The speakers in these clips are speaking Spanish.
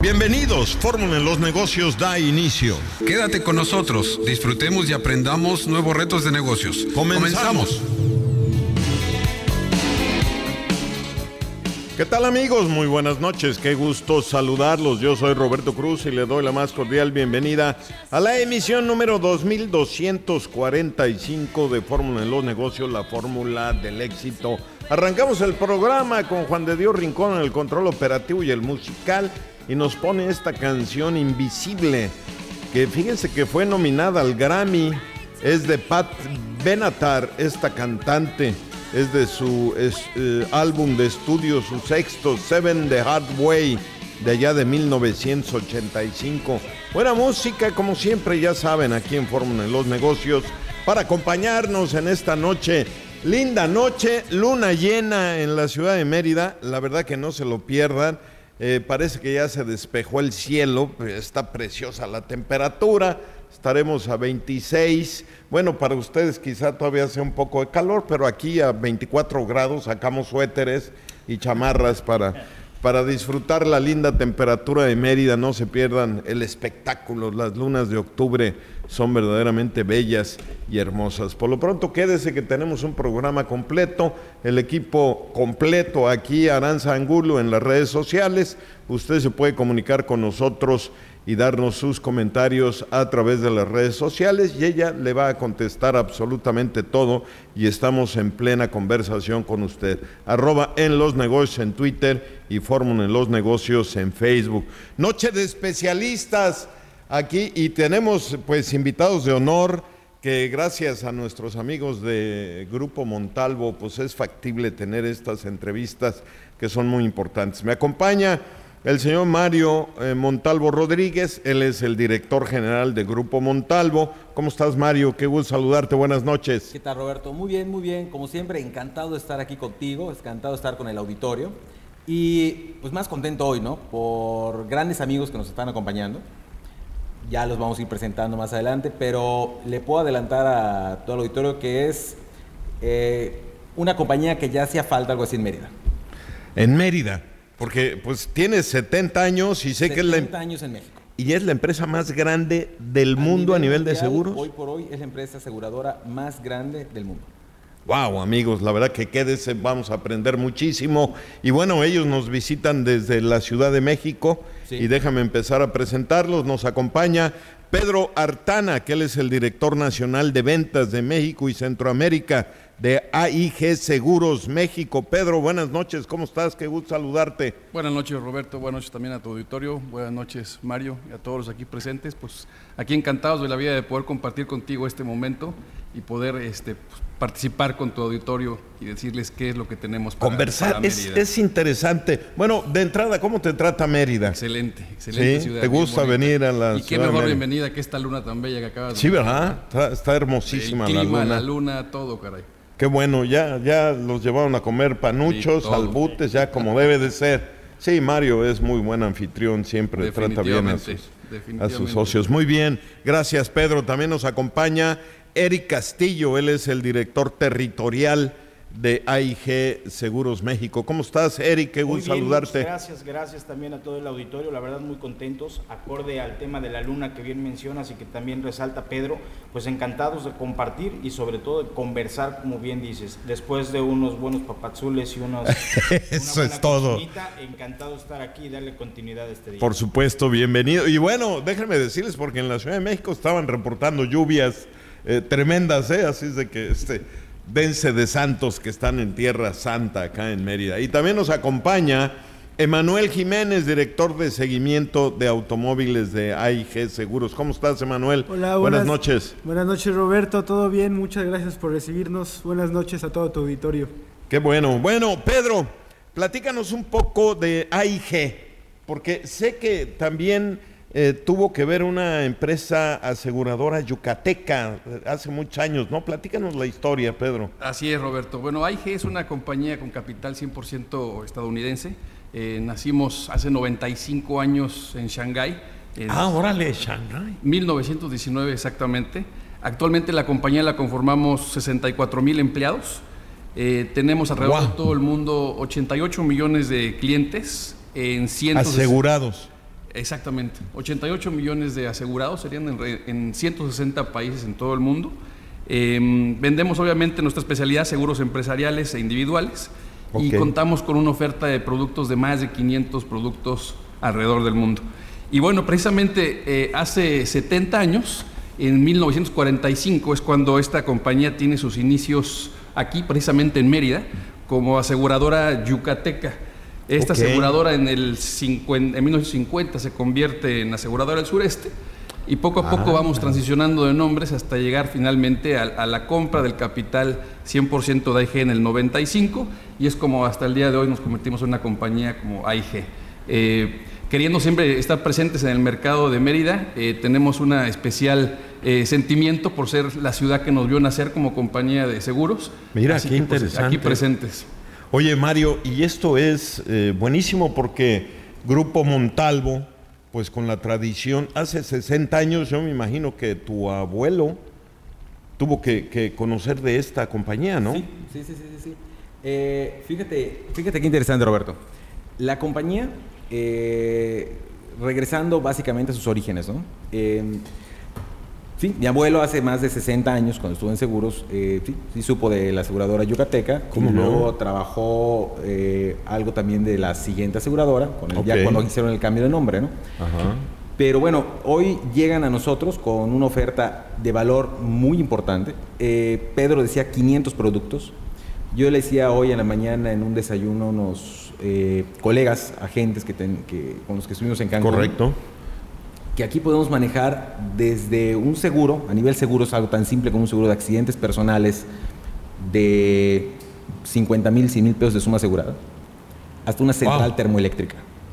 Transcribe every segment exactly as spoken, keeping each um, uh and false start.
Bienvenidos, Fórmula en los Negocios da inicio. Quédate con nosotros, disfrutemos y aprendamos nuevos retos de negocios. Comenzamos. ¿Qué tal, amigos? Muy buenas noches, qué gusto saludarlos. Yo soy Roberto Cruz y le doy la más cordial bienvenida a la emisión número dos mil doscientos cuarenta y cinco de Fórmula en los Negocios, la fórmula del éxito. Arrancamos el programa con Juan de Dios Rincón en el control operativo y el musical y nos pone esta canción Invisible, que fíjense que fue nominada al Grammy. Es de Pat Benatar, esta cantante. Es de su es, eh, álbum de estudio, su sexto, Seven the Hard Way, de allá de mil novecientos ochenta y cinco. Buena música, como siempre, ya saben, aquí en Fórmula en los Negocios, para acompañarnos en esta noche. Linda noche, luna llena en la ciudad de Mérida, la verdad que no se lo pierdan. Eh, parece que ya se despejó el cielo, está preciosa la temperatura. Estaremos a veintiséis, bueno, para ustedes quizá todavía sea un poco de calor, pero aquí a veinticuatro grados sacamos suéteres y chamarras para, para disfrutar la linda temperatura de Mérida. No se pierdan el espectáculo, las lunas de octubre son verdaderamente bellas y hermosas. Por lo pronto quédese que tenemos un programa completo, el equipo completo aquí, Aranza Angulo en las redes sociales. Usted se puede comunicar con nosotros y darnos sus comentarios a través de las redes sociales y ella le va a contestar absolutamente todo y estamos en plena conversación con usted. Arroba en los negocios en Twitter y Fórmula en los Negocios en Facebook. Noche de especialistas aquí y tenemos pues invitados de honor que gracias a nuestros amigos de Grupo Montalvo pues es factible tener estas entrevistas que son muy importantes. Me acompaña el señor Mario eh, Montalvo Rodríguez, él es el director general de Grupo Montalvo. ¿Cómo estás, Mario? Qué gusto saludarte, buenas noches. ¿Qué tal, Roberto? Muy bien, muy bien, como siempre, encantado de estar aquí contigo, encantado de estar con el auditorio y pues más contento hoy, ¿no? Por grandes amigos que nos están acompañando. Ya los vamos a ir presentando más adelante, pero le puedo adelantar a todo el auditorio que es eh, una compañía que ya hacía falta algo así en Mérida. En Mérida. Porque pues tiene setenta años y sé que es la setenta años en México. Y es la empresa más grande del a mundo nivel a nivel mundial, de seguros. Hoy por hoy es la empresa aseguradora más grande del mundo. Wow, amigos, la verdad que quédese, vamos a aprender muchísimo. Y bueno, ellos nos visitan desde la Ciudad de México. Sí. Y déjame empezar a presentarlos. Nos acompaña Pedro Artana, que él es el director nacional de ventas de México y Centroamérica de A I G Seguros México. Pedro, buenas noches, ¿cómo estás? Qué gusto saludarte. Buenas noches, Roberto, buenas noches también a tu auditorio, buenas noches, Mario, y a todos los aquí presentes. Pues aquí encantados de la vida de poder compartir contigo este momento y poder este, pues, participar con tu auditorio y decirles qué es lo que tenemos para conversar. Para es, es interesante. Bueno, de entrada, ¿cómo te trata Mérida? Excelente, excelente ¿Sí? ciudad. ¿Te gusta venir a la y qué ciudad mejor de bienvenida que esta luna tan bella que acabas de Sí, ¿verdad? Está, está hermosísima el clima, la luna. la luna, todo, caray. Qué bueno, ya, ya los llevaron a comer panuchos, sí, albutes, ya como debe de ser. Sí, Mario es muy buen anfitrión, siempre trata bien a sus, a sus socios. Muy bien, gracias, Pedro. También nos acompaña Eric Castillo, él es el director territorial de A I G Seguros México. ¿Cómo estás, Eric? Qué gusto saludarte. Gracias, gracias también a todo el auditorio, la verdad muy contentos, acorde al tema de la luna que bien mencionas y que también resalta Pedro, pues encantados de compartir y sobre todo de conversar, como bien dices, después de unos buenos papazules y unos... Eso es todo. Cocinita, encantado de estar aquí y darle continuidad a este día. Por supuesto, bienvenido. Y bueno, déjenme decirles, porque en la Ciudad de México estaban reportando lluvias eh, tremendas, ¿eh? Así es de que... este dense de santos que están en Tierra Santa acá en Mérida. Y también nos acompaña Emanuel Jiménez, director de seguimiento de automóviles de A I G Seguros. ¿Cómo estás, Emanuel? Hola, buenas, buenas noches. Buenas noches, Roberto, ¿todo bien? Muchas gracias por recibirnos. Buenas noches a todo tu auditorio. Qué bueno. Bueno, Pedro, platícanos un poco de A I G, porque sé que también Eh, tuvo que ver una empresa aseguradora yucateca hace muchos años, ¿no? Platícanos la historia, Pedro. Así es, Roberto. Bueno, A I G es una compañía con capital cien por ciento estadounidense. Eh, nacimos hace noventa y cinco años en Shanghái. Ah, órale, Shanghái. mil novecientos diecinueve exactamente. Actualmente la compañía la conformamos sesenta y cuatro mil empleados. Eh, tenemos alrededor wow. de todo el mundo ochenta y ocho millones de clientes en cientos asegurados. De, Exactamente. ochenta y ocho millones de asegurados serían en, en ciento sesenta países en todo el mundo. Eh, vendemos obviamente nuestra especialidad seguros empresariales e individuales. Okay. Y contamos con una oferta de productos de más de quinientos productos alrededor del mundo. Y bueno, precisamente eh, hace setenta años, en mil novecientos cuarenta y cinco, es cuando esta compañía tiene sus inicios aquí, precisamente en Mérida, como aseguradora yucateca. Esta okay. aseguradora en, el cincuenta, en mil novecientos cincuenta se convierte en aseguradora del sureste. Y poco a poco ah, vamos transicionando de nombres hasta llegar finalmente a, a la compra del capital cien por ciento de A I G en el noventa y cinco, y es como hasta el día de hoy nos convertimos en una compañía como A I G. Eh, queriendo siempre estar presentes en el mercado de Mérida, eh, tenemos un especial eh, sentimiento por ser la ciudad que nos vio nacer como compañía de seguros. Mira, Así qué que, interesante. Pues, aquí presentes. Oye, Mario, y esto es eh, buenísimo porque Grupo Montalvo, pues con la tradición, hace sesenta años yo me imagino que tu abuelo tuvo que, que conocer de esta compañía, ¿no? Sí, sí, sí, sí, sí. Eh, fíjate, fíjate qué interesante, Roberto. La compañía, eh, regresando básicamente a sus orígenes, ¿no? Eh, sí, mi abuelo hace más de sesenta años, cuando estuvo en seguros, eh, sí, sí supo de la aseguradora yucateca. ¿Cómo y no? Luego trabajó eh, algo también de la siguiente aseguradora, con el, Okay. ya cuando hicieron el cambio de nombre, ¿no? Ajá. Pero bueno, hoy llegan a nosotros con una oferta de valor muy importante. Eh, Pedro decía quinientos productos. Yo le decía hoy en la mañana en un desayuno a unos eh, colegas, agentes que, ten, que con los que estuvimos en Cancún. Correcto. Que aquí podemos manejar desde un seguro, a nivel seguro es algo tan simple como un seguro de accidentes personales de cincuenta mil, cien mil pesos de suma asegurada, hasta una central wow. termoeléctrica.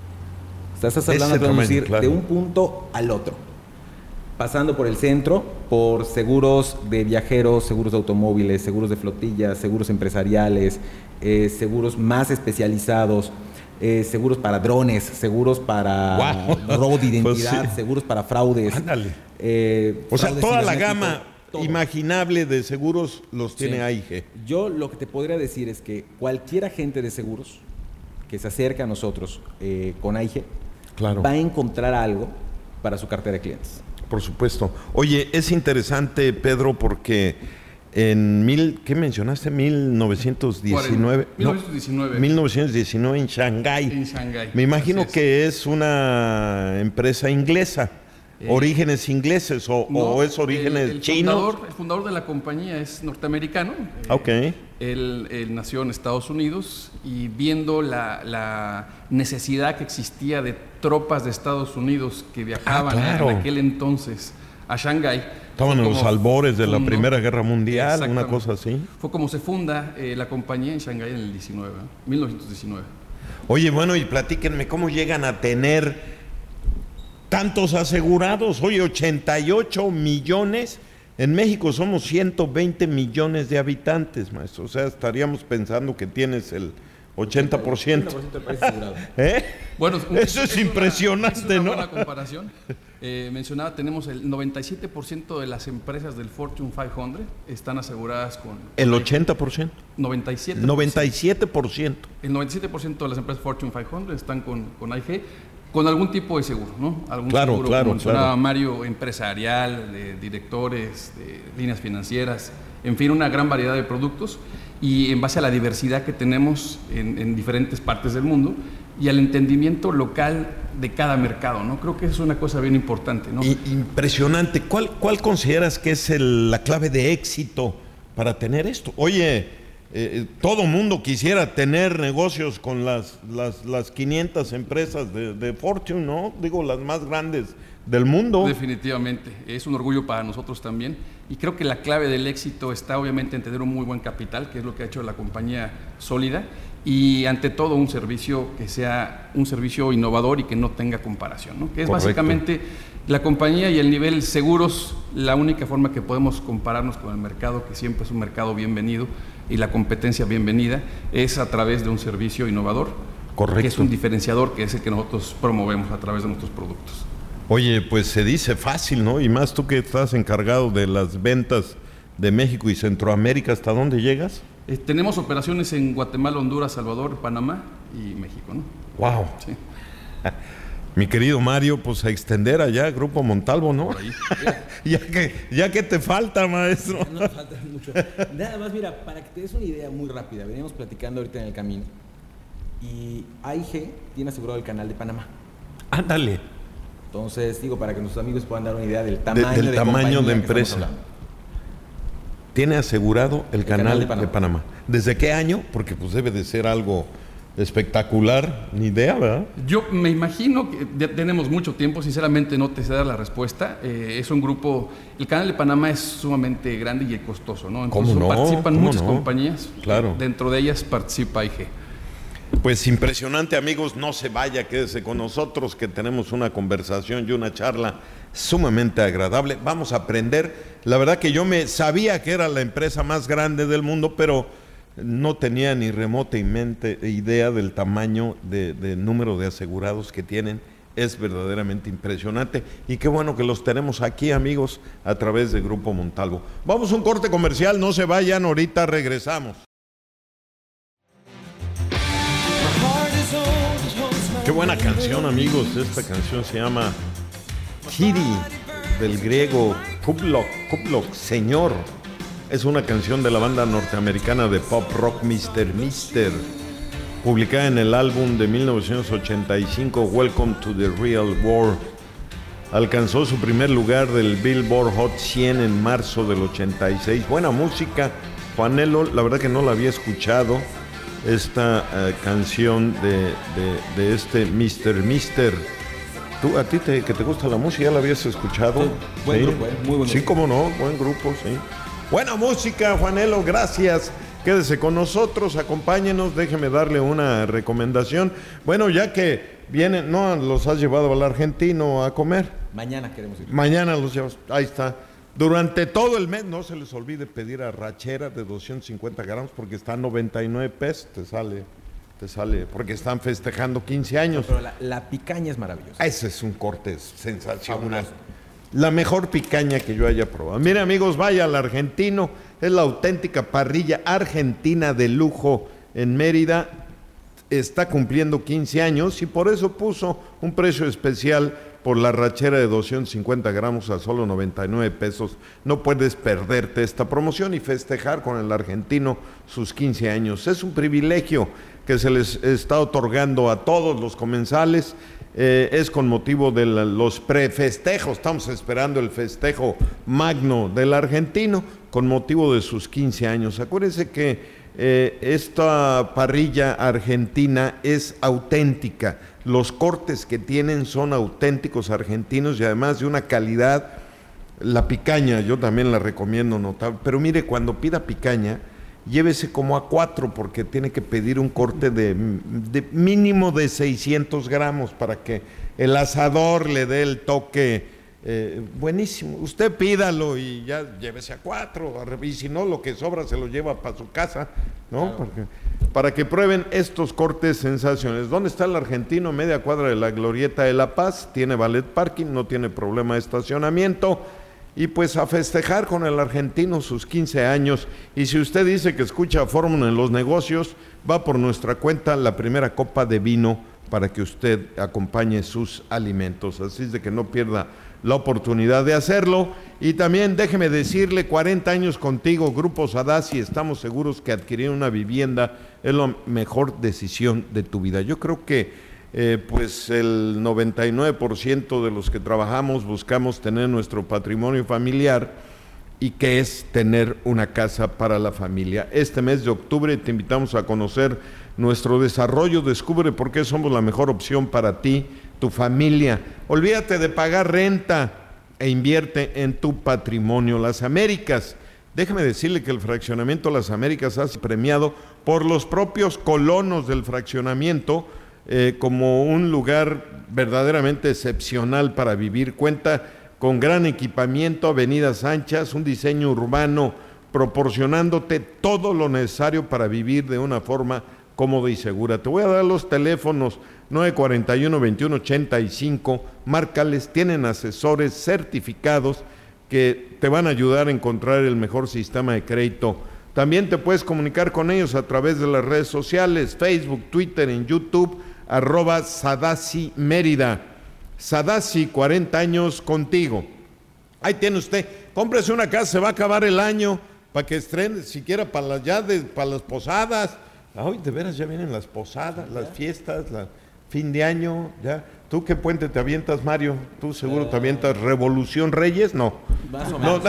Estás hablando de conducir claro. de un punto al otro, pasando por el centro, por seguros de viajeros, seguros de automóviles, seguros de flotillas, seguros empresariales, eh, seguros más especializados, eh, seguros para drones, seguros para wow. robo de identidad, pues sí. seguros para fraudes. Ándale. Eh, o sea, toda la gama todo. imaginable de seguros los tiene sí. A I G. Yo lo que te podría decir es que cualquier agente de seguros que se acerque a nosotros eh, con A I G claro. va a encontrar algo para su cartera de clientes. Por supuesto. Oye, es interesante, Pedro, porque en mil, ¿qué mencionaste? mil novecientos diecinueve. mil novecientos diecinueve. No, mil novecientos diecinueve en Shanghái. En Shanghái. Me imagino es. que es una empresa inglesa. Eh, ¿Orígenes ingleses o, no, o es orígenes chinos? El fundador de la compañía es norteamericano. Ok. Eh, él, él nació en Estados Unidos y viendo la, la necesidad que existía de tropas de Estados Unidos que viajaban ah, claro. en aquel entonces a Shanghái. Estaban en los albores de la Primera Guerra Mundial, una cosa así. Fue como se funda eh, la compañía en Shanghái en el diecinueve, mil novecientos diecinueve. Oye, bueno, y platíquenme, ¿cómo llegan a tener tantos asegurados? Oye, ochenta y ocho millones. En México somos ciento veinte millones de habitantes, maestro. O sea, estaríamos pensando que tienes el ochenta por ciento. ochenta por ciento del país asegurado. ¿Eh? Bueno, eso es, es impresionante, una, es una ¿no? buena comparación. Eh, mencionaba, tenemos el noventa y siete por ciento de las empresas del Fortune quinientos están aseguradas con... ¿El ochenta por ciento? noventa y siete por ciento. noventa y siete por ciento. El noventa y siete por ciento de las empresas Fortune quinientos están con, con A I G. Con algún tipo de seguro, ¿no? Algún claro, seguro, claro, como mencionaba claro. Mario, empresarial, de directores, de líneas financieras, en fin, una gran variedad de productos, y en base a la diversidad que tenemos en, en diferentes partes del mundo y al entendimiento local de cada mercado, ¿no? Creo que eso es una cosa bien importante, ¿no? Y, impresionante. ¿Cuál, cuál consideras que es el, la clave de éxito para tener esto? Oye, Eh, todo mundo quisiera tener negocios con las, las, las quinientas empresas de, de Fortune, ¿no? Digo, las más grandes del mundo. Definitivamente, es un orgullo para nosotros también, y creo que la clave del éxito está obviamente en tener un muy buen capital, que es lo que ha hecho la compañía sólida, y ante todo un servicio que sea un servicio innovador y que no tenga comparación, ¿no? Que es Correcto. Básicamente la compañía y el nivel seguros, la única forma que podemos compararnos con el mercado, que siempre es un mercado bienvenido, y la competencia bienvenida, es a través de un servicio innovador, Correcto. que es un diferenciador, que es el que nosotros promovemos a través de nuestros productos. Oye, pues se dice fácil, ¿no? Y más tú que estás encargado de las ventas de México y Centroamérica, ¿hasta dónde llegas? Eh, tenemos operaciones en Guatemala, Honduras, Salvador, Panamá y México, ¿no? ¡Wow! Sí. Mi querido Mario, pues a extender allá Grupo Montalvo, ¿no? Por ahí. ya, que, ya que te falta, maestro. No nos falta mucho. Nada más, mira, para que te des una idea muy rápida, veníamos platicando ahorita en el camino y A I G tiene asegurado el canal de Panamá. Ándale. Entonces, digo, para que nuestros amigos puedan dar una idea del tamaño de, del de, tamaño de que empresa. Tiene asegurado el, el canal, canal de, Panamá. de Panamá. ¿Desde qué año? Porque pues debe de ser algo espectacular, ni idea, ¿verdad? Yo me imagino que ya tenemos mucho tiempo, sinceramente no te sé dar la respuesta. Eh, es un grupo, el canal de Panamá es sumamente grande y costoso, ¿no? Entonces ¿Cómo no? participan ¿Cómo muchas no? compañías. Claro. Dentro de ellas participa A I G. Pues impresionante, amigos, no se vaya, quédese con nosotros que tenemos una conversación y una charla sumamente agradable. Vamos a aprender. La verdad que yo me sabía que era la empresa más grande del mundo, pero no tenía ni remota idea del tamaño de, de número de asegurados que tienen. Es verdaderamente impresionante y qué bueno que los tenemos aquí, amigos, a través de Grupo Montalvo. Vamos a un corte comercial, no se vayan, ahorita regresamos. Qué buena canción, amigos. Esta canción se llama Kiri, del griego Kublok, Kublok, Señor. Es una canción de la banda norteamericana de pop rock mister Mister, publicada en el álbum de mil novecientos ochenta y cinco Welcome to the Real World. Alcanzó su primer lugar del Billboard Hot cien en marzo del ochenta y seis. Buena música. Juanelo, la verdad que no la había escuchado. Esta uh, canción de, de, de este mister Mister. ¿Tú, a ti te, que te gusta la música, ya la habías escuchado? Sí, buen ¿Sí? grupo, ¿eh? Muy buen Sí, grupo. cómo no, buen grupo, sí. Buena música, Juanelo, gracias. Quédese con nosotros, acompáñenos, déjeme darle una recomendación. Bueno, ya que vienen, ¿no los has llevado al argentino a comer? Mañana queremos ir. Mañana los llevamos, ahí está. Durante todo el mes, no se les olvide pedir arrachera de doscientos cincuenta gramos porque está a noventa y nueve pesos, te sale, te sale, porque están festejando quince años. Pero la, la picaña es maravillosa. Ese es un corte sensacional. La mejor picaña que yo haya probado. Mire, amigos, vaya al argentino, es la auténtica parrilla argentina de lujo en Mérida. Está cumpliendo quince años y por eso puso un precio especial por la arrachera de doscientos cincuenta gramos a solo noventa y nueve pesos. No puedes perderte esta promoción y festejar con el argentino sus quince años. Es un privilegio que se les está otorgando a todos los comensales. Eh, es con motivo de la, los prefestejos. Estamos esperando el festejo magno del argentino con motivo de sus quince años. Acuérdense que Eh, esta parrilla argentina es auténtica, los cortes que tienen son auténticos argentinos y además de una calidad. La picaña yo también la recomiendo notable, pero mire, cuando pida picaña llévese como a cuatro porque tiene que pedir un corte de, de mínimo de seiscientos gramos para que el asador le dé el toque. Eh, buenísimo, usted pídalo y ya llévese a cuatro, y si no, lo que sobra se lo lleva para su casa, ¿no? Claro. Porque, para que prueben estos cortes sensacionales. ¿Dónde está el argentino? Media cuadra de la Glorieta de La Paz, tiene valet parking, no tiene problema de estacionamiento, y pues a festejar con el argentino sus quince años. Y si usted dice que escucha Fórmula en los negocios, va por nuestra cuenta la primera copa de vino para que usted acompañe sus alimentos, así es de que no pierda la oportunidad de hacerlo. Y también déjeme decirle, cuarenta años contigo, Grupo Sadassi, estamos seguros que adquirir una vivienda es la mejor decisión de tu vida. Yo creo que eh, pues el noventa y nueve por ciento de los que trabajamos buscamos tener nuestro patrimonio familiar y que es tener una casa para la familia. Este mes de octubre te invitamos a conocer nuestro desarrollo. Descubre por qué somos la mejor opción para ti, tu familia. Olvídate de pagar renta e invierte en tu patrimonio. Las Américas, déjame decirle que el fraccionamiento Las Américas ha sido premiado por los propios colonos del fraccionamiento eh, como un lugar verdaderamente excepcional para vivir. Cuenta con gran equipamiento, avenidas anchas, un diseño urbano proporcionándote todo lo necesario para vivir de una forma cómoda y segura. Te voy a dar los teléfonos nueve cuatro uno, veintiuno ochenta y cinco, márcales, tienen asesores certificados que te van a ayudar a encontrar el mejor sistema de crédito. También te puedes comunicar con ellos a través de las redes sociales, Facebook, Twitter, en YouTube, arroba Sadassi Mérida. Sadasi, cuarenta años contigo. Ahí tiene usted, cómprese una casa, se va a acabar el año para que estrene, siquiera para las, ya de, para las posadas. Ay, de veras ya vienen las posadas, las fiestas, la fin de año, ya. ¿Tú qué puente te avientas, Mario? ¿Tú seguro uh, te avientas Revolución Reyes? No. Más o menos. No.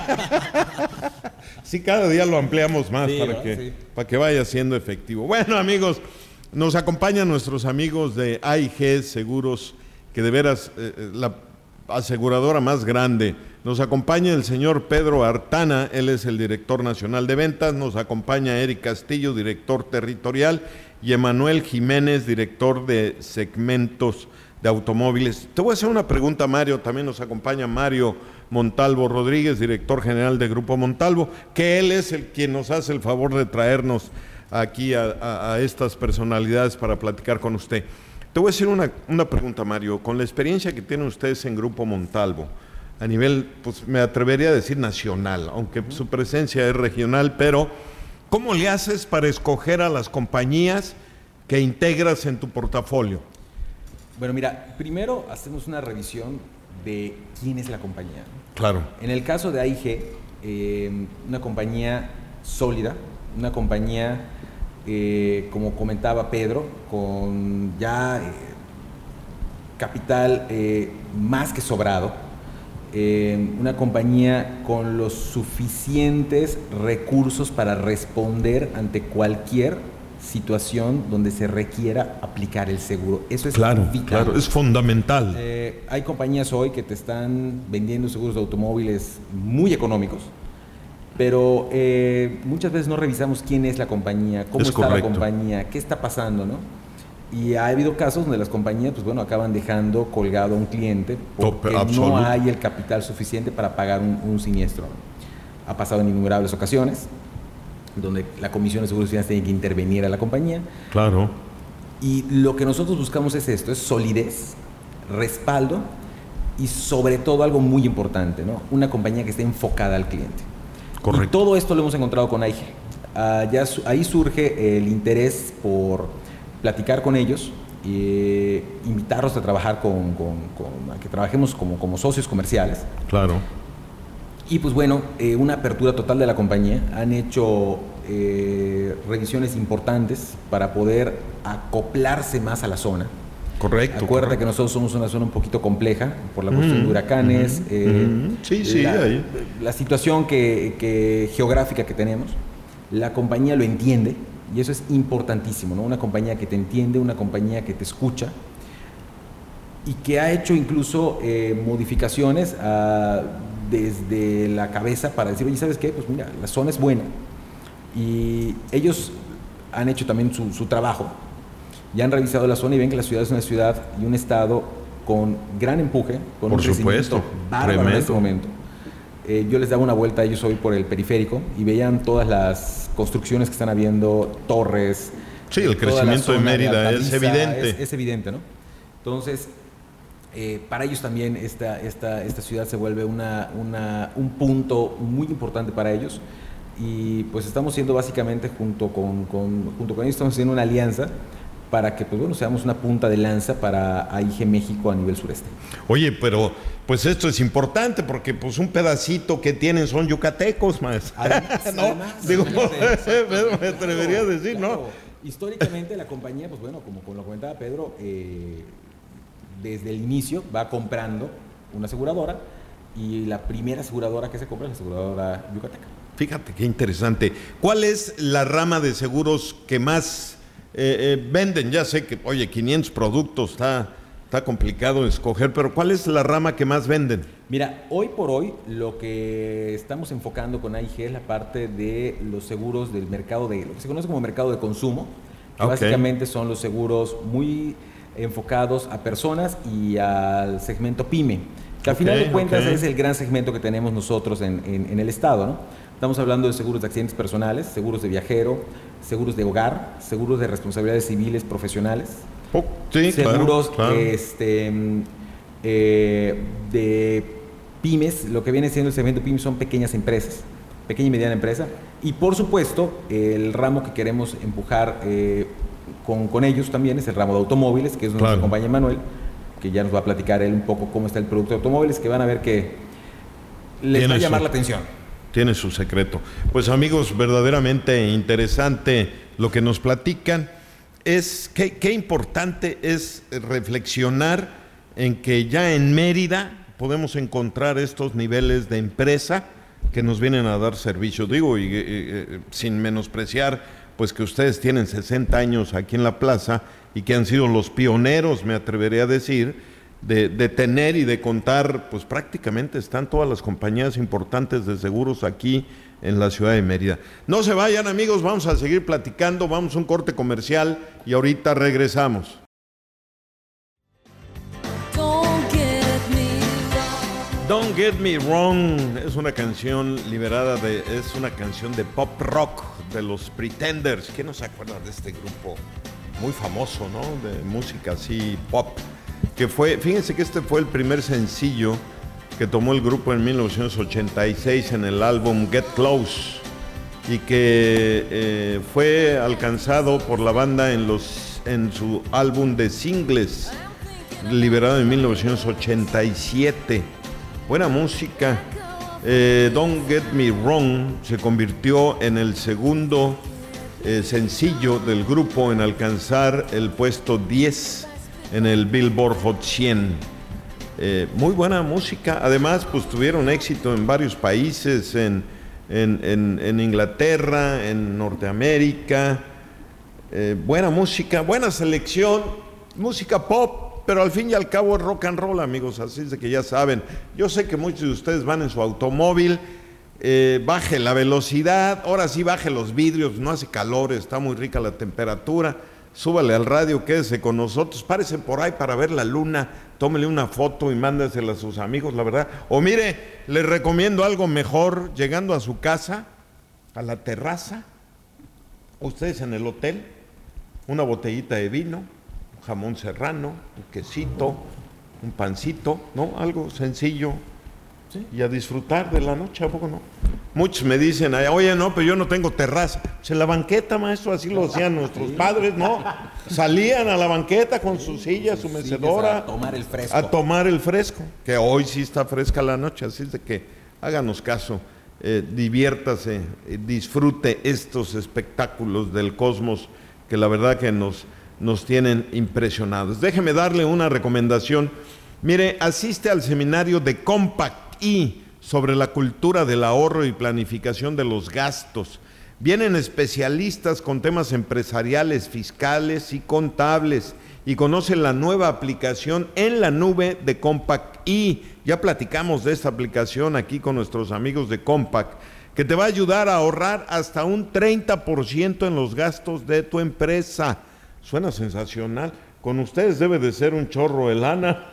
Sí, cada día lo ampliamos más, sí, para, ¿no? que, sí. para que vaya siendo efectivo. Bueno, amigos, nos acompañan nuestros amigos de A I G Seguros, que de veras, eh, la aseguradora más grande. Nos acompaña el señor Pedro Artana, él es el director nacional de ventas. Nos acompaña Eric Castillo, director territorial, y Emanuel Jiménez, director de segmentos de automóviles. Te voy a hacer una pregunta, Mario. También nos acompaña Mario Montalvo Rodríguez, director general de Grupo Montalvo, que él es el quien nos hace el favor de traernos aquí a, a, a estas personalidades para platicar con usted. Te voy a hacer una, una pregunta, Mario. Con la experiencia que tienen ustedes en Grupo Montalvo, a nivel, pues me atrevería a decir nacional, aunque su presencia es regional, pero ¿cómo le haces para escoger a las compañías que integras en tu portafolio? Bueno, mira, primero hacemos una revisión de quién es la compañía. Claro. En el caso de A I G, eh, una compañía sólida, una compañía, eh, como comentaba Pedro, con ya eh, capital eh, más que sobrado, eh, una compañía con los suficientes recursos para responder ante cualquier situación donde se requiera aplicar el seguro. Eso es claro, vital. Claro, es fundamental. Eh, hay compañías hoy que te están vendiendo seguros de automóviles muy económicos, pero eh, muchas veces no revisamos quién es la compañía, cómo es está correcto. la compañía, qué está pasando, ¿no? Y ha habido casos donde las compañías, pues bueno, acaban dejando colgado a un cliente porque no hay el capital suficiente para pagar un, un siniestro. Ha pasado en innumerables ocasiones, donde la Comisión de Seguros y Fianzas tiene que intervenir a la compañía. Claro. Y lo que nosotros buscamos es esto, es solidez, respaldo y sobre todo algo muy importante, ¿no? Una compañía que esté enfocada al cliente. Correcto. Y todo esto lo hemos encontrado con A I G. Uh, ya su, ahí surge el interés por platicar con ellos, eh, invitarlos a trabajar con, con, con a que trabajemos como, como socios comerciales. Claro. Y pues bueno, eh, una apertura total de la compañía. Han hecho eh, revisiones importantes para poder acoplarse más a la zona. Correcto. Acuérdate correcto. que nosotros somos una zona un poquito compleja por la cuestión mm, de huracanes. Mm, eh, mm, sí, sí, la, ahí. la situación que, que, geográfica que tenemos. La compañía lo entiende y eso es importantísimo, ¿no? Una compañía que te entiende, una compañía que te escucha y que ha hecho incluso eh, modificaciones a, desde la cabeza para decir, oye, ¿sabes qué? Pues mira, la zona es buena. Y ellos han hecho también su, su trabajo. Ya han revisado la zona y ven que la ciudad es una ciudad y un estado con gran empuje, con por un crecimiento supuesto, bárbaro tremendo. en este momento. Eh, yo les daba una vuelta a ellos hoy por el periférico y veían todas las construcciones que están habiendo, torres. Sí, el crecimiento de Mérida de es evidente. Es, es evidente, ¿no? Entonces, eh, para ellos también esta, esta, esta ciudad se vuelve una, una, un punto muy importante para ellos. Y pues estamos siendo básicamente junto con, con, junto con ellos, estamos haciendo una alianza para que pues bueno, seamos una punta de lanza para A I G México a nivel sureste. Oye, pero pues esto es importante porque pues un pedacito que tienen son yucatecos más. Además, no, además, digo, claro, me atrevería a decir, claro. ¿no? Históricamente la compañía, pues bueno, como, como lo comentaba Pedro, eh, desde el inicio va comprando una aseguradora y la primera aseguradora que se compra es la aseguradora yucateca. Fíjate qué interesante. ¿Cuál es la rama de seguros que más eh, eh, venden? Ya sé que, oye, quinientos productos, está, está complicado escoger, pero ¿cuál es la rama que más venden? Mira, hoy por hoy lo que estamos enfocando con A I G es la parte de los seguros del mercado de, lo que se conoce como mercado de consumo, que okay. básicamente son los seguros muy enfocados a personas y al segmento PYME, que al okay, final de cuentas okay. es el gran segmento que tenemos nosotros en, en, en el estado, ¿no? Estamos hablando de seguros de accidentes personales, seguros de viajero, seguros de hogar, seguros de responsabilidades civiles profesionales, oh, sí, seguros claro, claro. Este, eh, de pymes. Lo que viene siendo el segmento pymes son pequeñas empresas, pequeña y mediana empresa, y por supuesto el ramo que queremos empujar eh, con, con ellos también es el ramo de automóviles, que es donde claro. nos acompaña Manuel, que ya nos va a platicar él un poco cómo está el producto de automóviles, que van a ver que les va a llamar su, la atención. Tiene su secreto. Pues amigos, verdaderamente interesante lo que nos platican. Es qué, qué importante es reflexionar en que ya en Mérida podemos encontrar estos niveles de empresa que nos vienen a dar servicio. Digo, y, y, y sin menospreciar, pues que ustedes tienen sesenta años aquí en la plaza y que han sido los pioneros, me atrevería a decir, de, de tener y de contar, pues prácticamente están todas las compañías importantes de seguros aquí en la ciudad de Mérida. No se vayan, amigos, vamos a seguir platicando, vamos a un corte comercial y ahorita regresamos. Don't Get Me Wrong es una canción liberada de, es una canción de pop rock de los Pretenders. ¿Quién no se acuerda de este grupo muy famoso, ¿no? De música así pop, que fue, fíjense que este fue el primer sencillo que tomó el grupo en mil novecientos ochenta y seis en el álbum Get Close y que eh, fue alcanzado por la banda en, los, en su álbum de singles liberado en mil novecientos ochenta y siete. Buena música. eh, Don't Get Me Wrong se convirtió en el segundo eh, sencillo del grupo en alcanzar el puesto diez en el Billboard Hot cien. Eh, muy buena música, además pues tuvieron éxito en varios países, en, en, en, en Inglaterra, en Norteamérica. Eh, buena música, buena selección, música pop, pero al fin y al cabo es rock and roll, amigos, así es de que ya saben. Yo sé que muchos de ustedes van en su automóvil, eh, baje la velocidad, ahora sí baje los vidrios, no hace calor, está muy rica la temperatura, súbale al radio, quédese con nosotros, párese por ahí para ver la luna, tómele una foto y mándesela a sus amigos, la verdad. O mire, les recomiendo algo mejor, llegando a su casa, a la terraza, ustedes en el hotel, una botellita de vino, jamón serrano, un quesito, un pancito, ¿no? Algo sencillo. ¿Sí? Y a disfrutar de la noche, ¿a poco no? Muchos me dicen, oye, no, pero yo no tengo terraza. Pues en la banqueta, maestro, así lo hacían nuestros sí. padres, ¿no? Salían a la banqueta con su silla, su mecedora. A tomar el fresco. A tomar el fresco, que hoy sí está fresca la noche, así es de que háganos caso, eh, diviértase, eh, disfrute estos espectáculos del cosmos que la verdad que nos... nos tienen impresionados. Déjeme darle una recomendación. Mire, asiste al seminario de Compact E sobre la cultura del ahorro y planificación de los gastos. Vienen especialistas con temas empresariales, fiscales y contables y conocen la nueva aplicación en la nube de Compact E. Ya platicamos de esta aplicación aquí con nuestros amigos de Compact, que te va a ayudar a ahorrar hasta un treinta por ciento en los gastos de tu empresa. Suena sensacional. Con ustedes debe de ser un chorro de lana.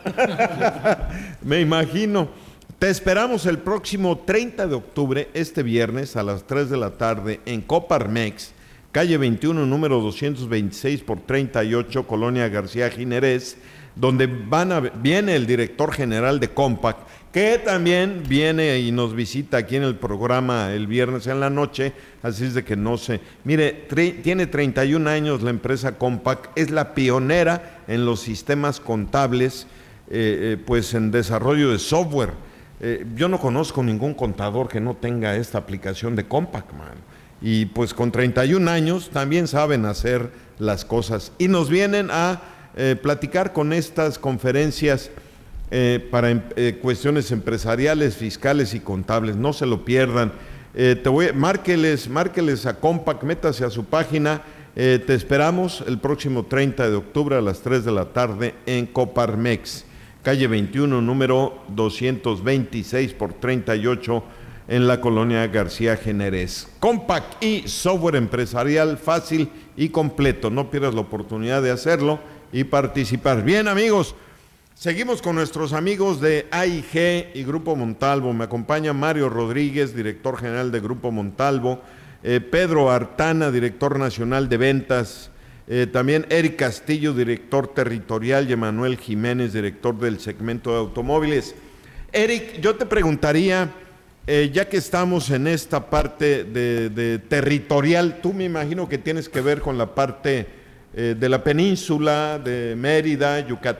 Me imagino. Te esperamos el próximo treinta de octubre, este viernes a las tres de la tarde en Coparmex, calle veintiuno, número doscientos veintiséis por treinta y ocho, Colonia García Ginerés, donde van a, viene el director general de Compact, que también viene y nos visita aquí en el programa el viernes en la noche, así es de que no sé. Mire, tre- tiene treinta y un años la empresa Compact, es la pionera en los sistemas contables, eh, eh, pues en desarrollo de software. Eh, yo no conozco ningún contador que no tenga esta aplicación de Compact, man. Y pues con treinta y un años también saben hacer las cosas. Y nos vienen a eh, platicar con estas conferencias Eh, para eh, cuestiones empresariales, fiscales y contables. No se lo pierdan. Eh, te voy, márqueles, márqueles a Compact, métase a su página. Eh, te esperamos el próximo treinta de octubre a las tres de la tarde en Coparmex, calle veintiuno, número doscientos veintiséis por treinta y ocho, en la Colonia García Ginerés. Compact y software empresarial fácil y completo. No pierdas la oportunidad de hacerlo y participar. Bien, amigos, seguimos con nuestros amigos de A I G y Grupo Montalvo. Me acompaña Mario Rodríguez, director general de Grupo Montalvo, eh, Pedro Artana, director nacional de ventas, eh, también Eric Castillo, director territorial, y Emanuel Jiménez, director del segmento de automóviles. Eric, yo te preguntaría, eh, ya que estamos en esta parte de, de territorial, tú me imagino que tienes que ver con la parte eh, de la península, de Mérida, Yucatán.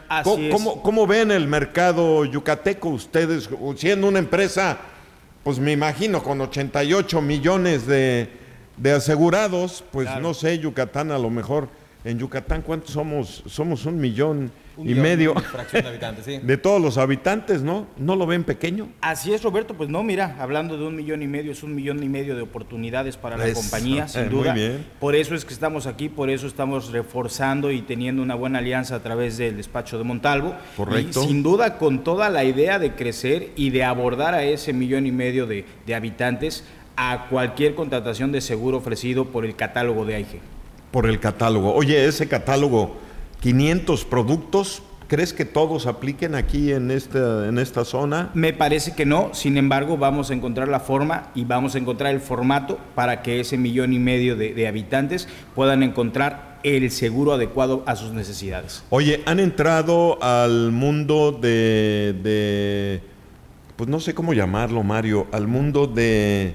Así ¿Cómo, es. cómo, cómo ven el mercado yucateco ustedes, siendo una empresa, pues me imagino, con ochenta y ocho millones de, de asegurados, pues Claro. no sé, Yucatán a lo mejor, en Yucatán, ¿cuántos somos? Somos un millón Un y millón medio de fracción de habitantes, sí. de todos los habitantes, ¿no? ¿No lo ven pequeño? Así es, Roberto, pues no, mira, hablando de un millón y medio, es un millón y medio de oportunidades para la Eso, compañía, eh, sin muy duda. bien. Por eso es que estamos aquí, por eso estamos reforzando y teniendo una buena alianza a través del despacho de Montalvo. Correcto. Y sin duda con toda la idea de crecer y de abordar a ese millón y medio de, de habitantes a cualquier contratación de seguro ofrecido por el catálogo de A I G. Por el catálogo. Oye, ese catálogo, quinientos productos, ¿crees que todos apliquen aquí en esta, en esta zona? Me parece que no, sin embargo vamos a encontrar la forma y vamos a encontrar el formato para que ese millón y medio de, de habitantes puedan encontrar el seguro adecuado a sus necesidades. Oye, han entrado al mundo de, de pues no sé cómo llamarlo, Mario, al mundo de,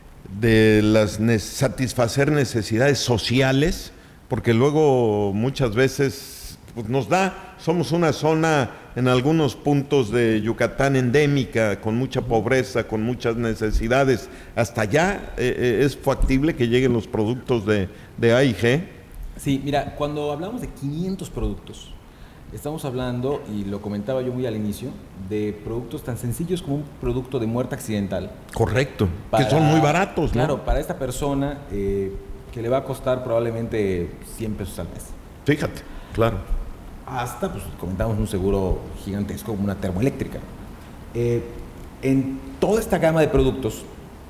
de las ne- satisfacer necesidades sociales, porque luego muchas veces pues, nos da, somos una zona en algunos puntos de Yucatán endémica, con mucha pobreza, con muchas necesidades. Hasta allá eh, eh, es factible que lleguen los productos de, de A I G. Sí, mira, cuando hablamos de quinientos productos, estamos hablando, y lo comentaba yo muy al inicio, de productos tan sencillos como un producto de muerte accidental. Correcto, Para- que son muy baratos, ¿no? Claro, para esta persona eh, que le va a costar probablemente cien pesos al mes. Fíjate, claro. Hasta, pues comentamos, un seguro gigantesco como una termoeléctrica. Eh, en toda esta gama de productos,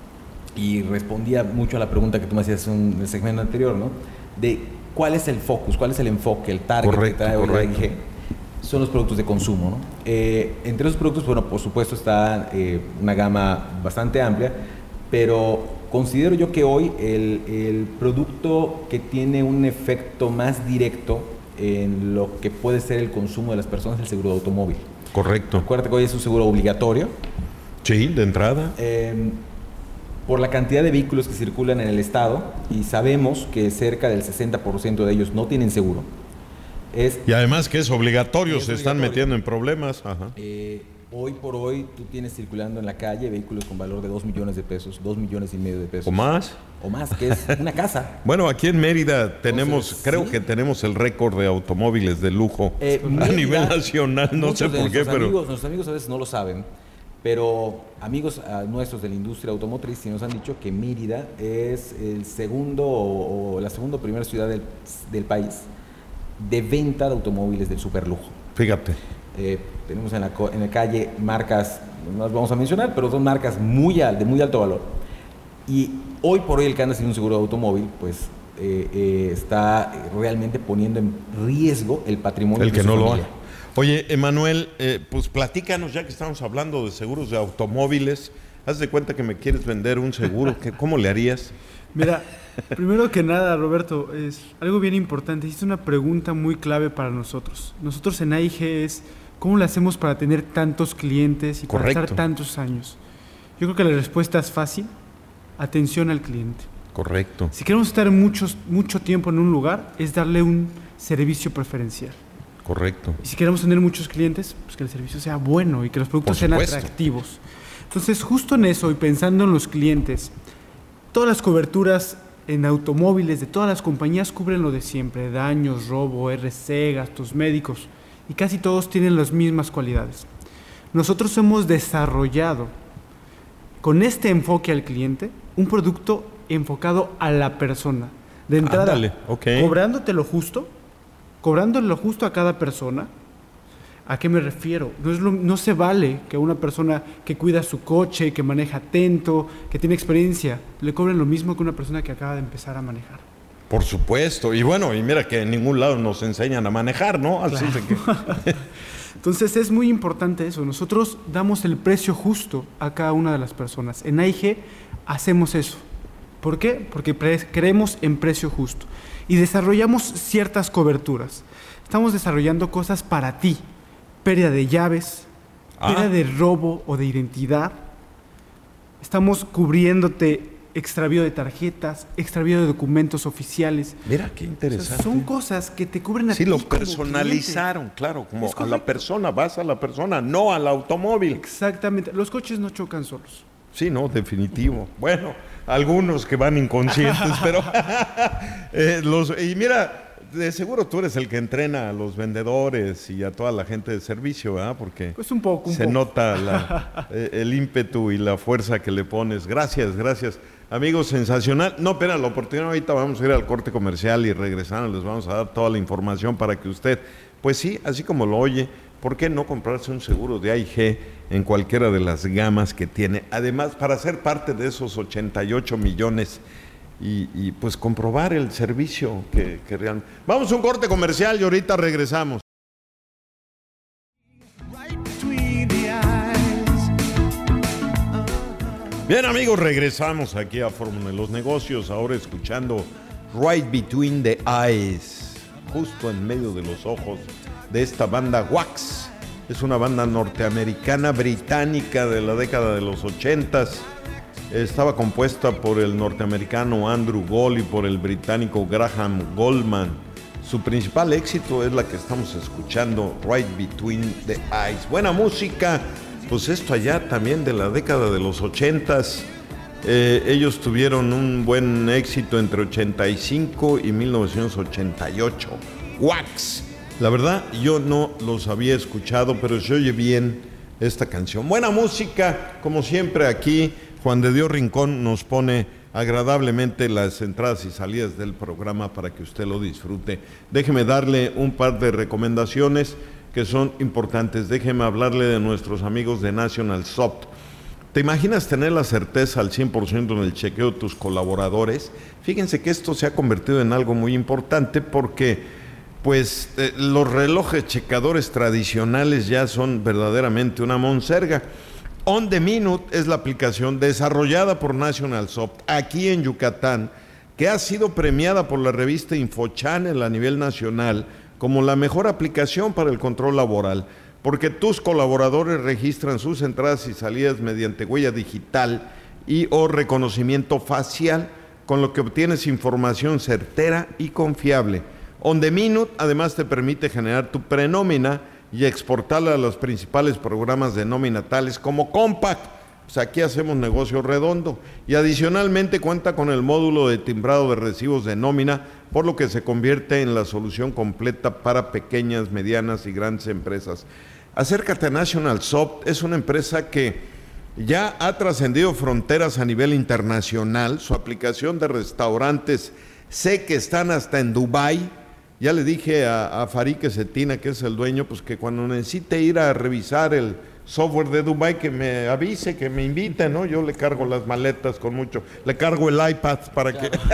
y respondía mucho a la pregunta que tú me hacías en el segmento anterior, ¿no? De cuál es el focus, cuál es el enfoque, el target Correcto, que trae hoy correcto. A I G, son los productos de consumo, ¿no? Eh, entre esos productos, bueno, por supuesto está eh, una gama bastante amplia, pero considero yo que hoy el, el producto que tiene un efecto más directo en lo que puede ser el consumo de las personas es el seguro de automóvil. Correcto. Acuérdate que hoy es un seguro obligatorio. Sí, de entrada. Eh, por la cantidad de vehículos que circulan en el estado, y sabemos que cerca del sesenta por ciento de ellos no tienen seguro, es, Y además que es obligatorio, Es se están obligatorio. metiendo en problemas. Ajá. eh, hoy por hoy tú tienes circulando en la calle vehículos con valor de dos millones de pesos, dos millones y medio de pesos. ¿O más? O más, que es una casa. Bueno, aquí en Mérida tenemos, Entonces, creo sí. que tenemos el récord de automóviles de lujo Eh, a Mérida, nivel nacional, no sé muchos de por qué, nuestros pero... Amigos, nuestros amigos a veces no lo saben, pero amigos ah, nuestros de la industria automotriz sí nos han dicho que Mérida es el segundo o, o la segunda o primera ciudad del, del país de venta de automóviles del superlujo. Fíjate, Eh, tenemos en la, co- en la calle marcas, no las vamos a mencionar, pero son marcas muy al- de muy alto valor. Y hoy por hoy el que anda sin un seguro de automóvil, pues eh, eh, está realmente poniendo en riesgo el patrimonio el de que su no lo familia. ha. Oye, Emanuel, eh, pues platícanos, ya que estamos hablando de seguros de automóviles, haz de cuenta que me quieres vender un seguro, que, ¿cómo le harías? Mira, primero que nada, Roberto, es algo bien importante. Hiciste una pregunta muy clave para nosotros. Nosotros en A I G es cómo lo hacemos para tener tantos clientes y para Correcto. estar tantos años. Yo creo que la respuesta es fácil. Atención al cliente. Correcto. Si queremos estar muchos, mucho tiempo en un lugar, es darle un servicio preferencial. Correcto. Y si queremos tener muchos clientes, pues que el servicio sea bueno y que los productos Por sean supuesto. atractivos. Entonces, justo en eso y pensando en los clientes, todas las coberturas en automóviles de todas las compañías cubren lo de siempre: daños, robo, R C, gastos médicos, y casi todos tienen las mismas cualidades. Nosotros hemos desarrollado, con este enfoque al cliente, un producto enfocado a la persona. De entrada, Ándale, ok. cobrándote lo justo, cobrándole lo justo a cada persona. ¿A qué me refiero? No, es lo- no se vale que a una persona que cuida su coche, que maneja atento, que tiene experiencia, le cobren lo mismo que una persona que acaba de empezar a manejar. Por supuesto. Y bueno, y mira que en ningún lado nos enseñan a manejar, ¿no? Así de que... Entonces es muy importante eso. Nosotros damos el precio justo a cada una de las personas. En A I G hacemos eso. ¿Por qué? Porque pre- creemos en precio justo. Y desarrollamos ciertas coberturas. Estamos desarrollando cosas para ti. Pérdida de llaves, Ah. pérdida de robo o de identidad. Estamos cubriéndote extravío de tarjetas, extravío de documentos oficiales. Mira, qué interesante. O sea, son cosas que te cubren a sí, ti lo como personalizaron, cliente. claro, como Es a la correcto. persona, vas a la persona, no al automóvil. Exactamente. Los coches no chocan solos. Sí, no, definitivo. Bueno, algunos que van inconscientes, pero eh, los y mira, de seguro tú eres el que entrena a los vendedores y a toda la gente de servicio, ¿verdad? Porque Pues un poco, un se poco. nota la, eh, el ímpetu y la fuerza que le pones. Gracias, gracias. Amigos, sensacional. No, espera, la oportunidad ahorita vamos a ir al corte comercial y regresando les vamos a dar toda la información para que usted, pues sí, así como lo oye, ¿por qué no comprarse un seguro de A I G en cualquiera de las gamas que tiene? Además, para ser parte de esos ochenta y ocho millones y, y pues comprobar el servicio que, que realmente... Vamos a un corte comercial y ahorita regresamos. Bien, amigos, regresamos aquí a Fórmula de los Negocios, ahora escuchando Right Between the Eyes, justo en medio de los ojos de esta banda Wax. Es una banda norteamericana, británica de la década de los ochentas. Estaba compuesta por el norteamericano Andrew Gold y por el británico Graham Goldman. Su principal éxito es la que estamos escuchando, Right Between the Eyes. Buena música. Pues esto allá también de la década de los ochentas, eh, ellos tuvieron un buen éxito entre ochenta y cinco y mil novecientos ochenta y ocho. Wax. La verdad, yo no los había escuchado, pero se oye bien esta canción. Buena música, como siempre aquí, Juan de Dios Rincón nos pone agradablemente las entradas y salidas del programa para que usted lo disfrute. Déjeme darle un par de recomendaciones que son importantes. Déjeme hablarle de nuestros amigos de National Soft. ¿Te imaginas tener la certeza al cien por ciento en el chequeo de tus colaboradores? Fíjense que esto se ha convertido en algo muy importante porque pues eh, los relojes checadores tradicionales ya son verdaderamente una monserga. On the Minute es la aplicación desarrollada por National Soft aquí en Yucatán, que ha sido premiada por la revista InfoChannel a nivel nacional como la mejor aplicación para el control laboral, porque tus colaboradores registran sus entradas y salidas mediante huella digital y o reconocimiento facial, con lo que obtienes información certera y confiable. On the Minute además te permite generar tu prenómina y exportarla a los principales programas de nómina tales como Compact. Pues aquí hacemos negocio redondo. Y adicionalmente cuenta con el módulo de timbrado de recibos de nómina, por lo que se convierte en la solución completa para pequeñas, medianas y grandes empresas. Acércate a National Soft, es una empresa que ya ha trascendido fronteras a nivel internacional. Su aplicación de restaurantes, sé que están hasta en Dubái. Ya le dije a, a Farid Cetina, que es el dueño, pues que cuando necesite ir a revisar el software de Dubái, que me avise, que me invite, ¿no? Yo le cargo las maletas con mucho, le cargo el iPad para claro. que...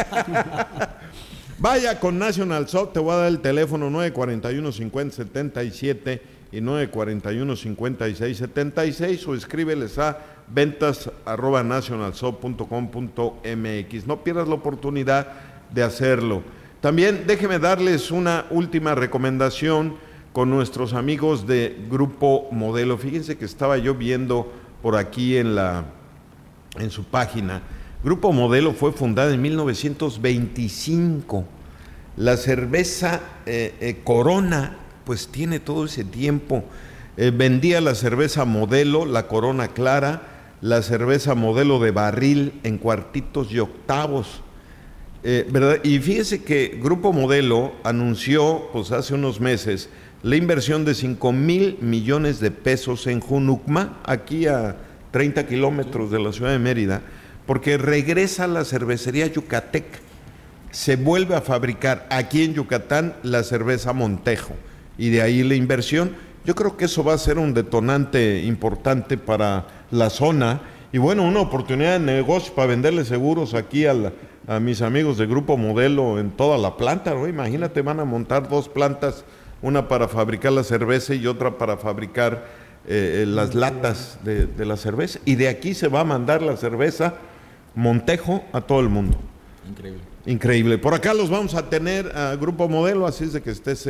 Vaya con National Soft, te voy a dar el teléfono nueve cuatro uno, cinco cero siete siete y nueve cuatro uno, cinco seis siete seis o escríbeles a ventas arroba nationalsoft punto com punto m x. No pierdas la oportunidad de hacerlo. También déjeme darles una última recomendación con nuestros amigos de Grupo Modelo. Fíjense que estaba yo viendo por aquí en, la, en su página. Grupo Modelo fue fundada en mil novecientos veinticinco. La cerveza eh, eh, Corona, pues tiene todo ese tiempo. Eh, vendía la cerveza Modelo, la Corona Clara, la cerveza Modelo de barril en cuartitos y octavos. Eh, ¿verdad? Y fíjese que Grupo Modelo anunció, pues hace unos meses, la inversión de cinco mil millones de pesos en Junucma, aquí a treinta kilómetros de la ciudad de Mérida, porque regresa la cervecería Yucatec. Se vuelve a fabricar aquí en Yucatán la cerveza Montejo, y de ahí la inversión. Yo creo que eso va a ser un detonante importante para la zona, y bueno, una oportunidad de negocio para venderle seguros aquí a, la, a mis amigos de Grupo Modelo en toda la planta, ¿no? Imagínate, van a montar dos plantas, una para fabricar la cerveza y otra para fabricar eh, las latas de, de la cerveza, y de aquí se va a mandar la cerveza Montejo a todo el mundo. Increíble. Increíble. Por acá los vamos a tener a Grupo Modelo, así es de que estése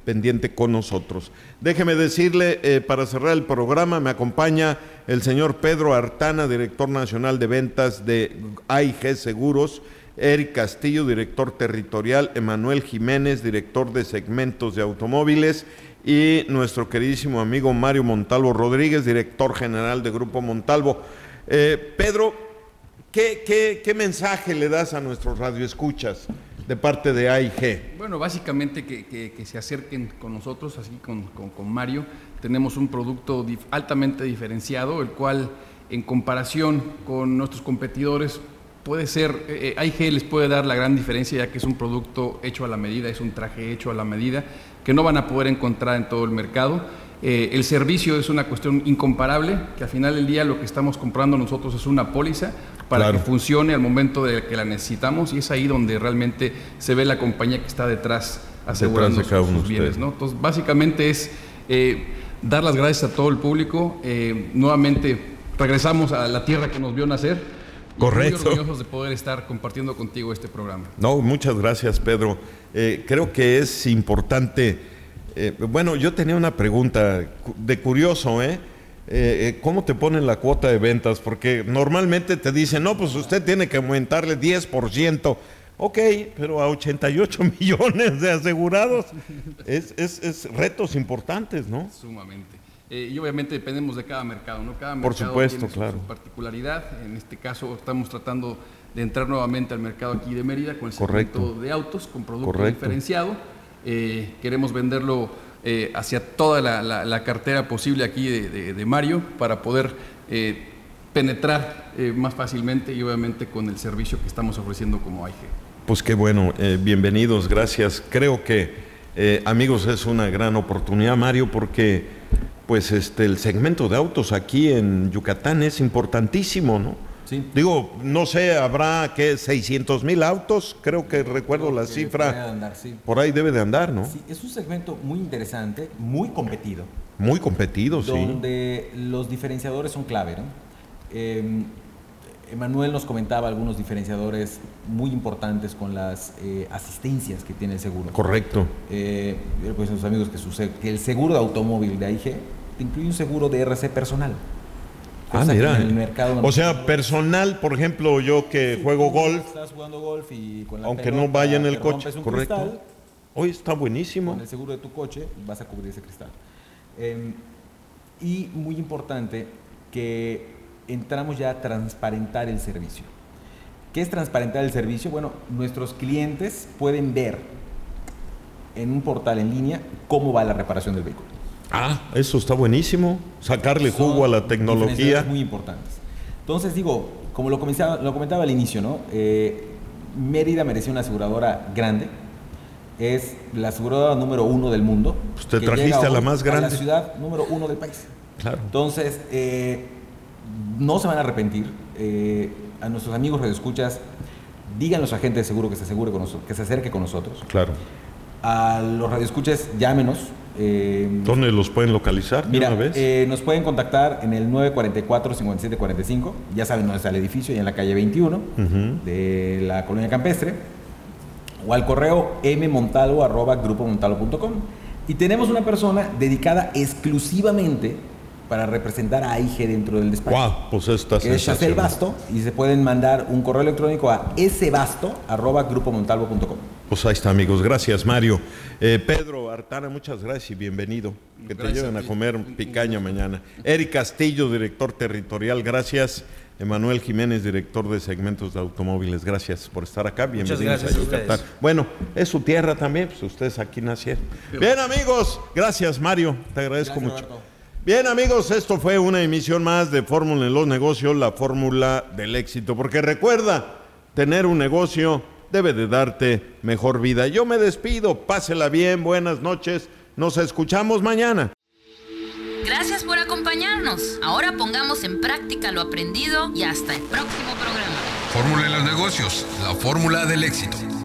pendiente con nosotros. Déjeme decirle, eh, para cerrar el programa, me acompaña el señor Pedro Artana, director nacional de ventas de A I G Seguros, Eric Castillo, director territorial, Emanuel Jiménez, director de segmentos de automóviles, y nuestro queridísimo amigo Mario Montalvo Rodríguez, director general de Grupo Montalvo. Eh, Pedro, ¿qué, qué, ¿qué mensaje le das a nuestros radioescuchas de parte de A I G? Bueno, básicamente que, que, que se acerquen con nosotros, así con, con, con Mario. Tenemos un producto dif- altamente diferenciado, el cual en comparación con nuestros competidores puede ser, eh, A I G les puede dar la gran diferencia, ya que es un producto hecho a la medida, es un traje hecho a la medida, que no van a poder encontrar en todo el mercado. Eh, el servicio es una cuestión incomparable, que al final del día lo que estamos comprando nosotros es una póliza para Claro. que funcione al momento de que la necesitamos, y es ahí donde realmente se ve la compañía que está detrás asegurando Detrás de cada sus, uno sus de bienes, ustedes. ¿no? Entonces, básicamente es eh, dar las gracias a todo el público. Eh, nuevamente regresamos a la tierra que nos vio nacer. Y Correcto. muy orgullosos de poder estar compartiendo contigo este programa. No, muchas gracias, Pedro. Eh, creo que es importante. Eh, bueno, yo tenía una pregunta de curioso, ¿eh? Eh, ¿Cómo te ponen la cuota de ventas? Porque normalmente te dicen, no, pues usted tiene que aumentarle diez por ciento. Ok, pero a ochenta y ocho millones de asegurados es, es, es retos importantes, ¿no? Sumamente. Eh, y obviamente dependemos de cada mercado, ¿no? Cada Por mercado supuesto, tiene su, claro. su particularidad. En este caso estamos tratando de entrar nuevamente al mercado aquí de Mérida con el segmento Correcto. de autos, con producto Correcto. diferenciado. Eh, queremos venderlo eh, hacia toda la, la, la cartera posible aquí de, de, de Mario para poder eh, penetrar eh, más fácilmente y obviamente con el servicio que estamos ofreciendo como A I G. Pues qué bueno, eh, bienvenidos, gracias. Creo que, eh, amigos, es una gran oportunidad, Mario, porque pues este el segmento de autos aquí en Yucatán es importantísimo, ¿no? Sí. Digo, no sé, habrá que seiscientos mil autos, creo que recuerdo Creo la que cifra, puede andar, sí. por ahí debe de andar, ¿no? Sí, es un segmento muy interesante, muy competido, Muy competido, sí. donde los diferenciadores son clave, ¿no? Eh, Emanuel nos comentaba algunos diferenciadores muy importantes con las eh, asistencias que tiene el seguro. Correcto. Eh, pues a los amigos que sucede que el seguro de automóvil de A I G te incluye un seguro de R C personal. Ah, Cosa que mira. en el mercado O sea, personal, por ejemplo, yo que Sí, juego tú golf, Estás jugando golf y con la aunque pelota no vaya en el te coche, rompes un correcto. cristal, Hoy está buenísimo. con el seguro de tu coche vas a cubrir ese cristal. Eh, y muy importante que entramos ya a transparentar el servicio. ¿Qué es transparentar el servicio? Bueno, nuestros clientes pueden ver en un portal en línea cómo va la reparación del vehículo. Ah, eso está buenísimo. Sacarle Son jugo a la tecnología. diferenciadores muy importantes. Entonces digo, como lo comentaba, lo comentaba al inicio, ¿no? Eh, Mérida merecía una aseguradora grande. Es la aseguradora número uno del mundo. Pues te que trajiste llega a la hoy más grande. A la ciudad número uno del país. Claro. Entonces, eh, no se van a arrepentir. Eh, a nuestros amigos radioescuchas, digan a los agentes de seguro que se asegure con nosotros, que se acerque con nosotros. Claro. A los radioescuchas, llámenos. Eh, ¿Dónde los pueden localizar de Mira, una vez? eh, nos pueden contactar en el nueve cuatro cuatro, cincuenta y siete cuarenta y cinco. Ya saben dónde está el edificio, ya en la calle veintiuno Ujú. de la Colonia Campestre. O al correo mmontalvo arroba grupo montalvo punto com. Y tenemos una persona dedicada exclusivamente para representar a A I G dentro del despacho. Wow, pues está Que es Chacel sensacional. Basto, y se pueden mandar un correo electrónico a sbasto arroba grupo montalvo punto com. Pues ahí está, amigos. Gracias, Mario. Eh, Pedro Artana, muchas gracias y bienvenido. Que te Gracias lleven a a ti. comer picaña mañana. Eric Castillo, director territorial, gracias. Emanuel Jiménez, director de segmentos de automóviles, gracias por estar acá. Bienvenidos gracias a a Yucatán. ustedes. Bueno, es su tierra también, pues ustedes aquí nacieron. Bien, amigos, gracias, Mario. Te agradezco Gracias, mucho. Roberto. Bien, amigos, esto fue una emisión más de Fórmula en los Negocios, la fórmula del éxito. Porque recuerda, tener un negocio debe de darte mejor vida. Yo me despido, pásela bien, buenas noches, nos escuchamos mañana. Gracias por acompañarnos. Ahora pongamos en práctica lo aprendido y hasta el próximo programa. Fórmula en los negocios, la fórmula del éxito.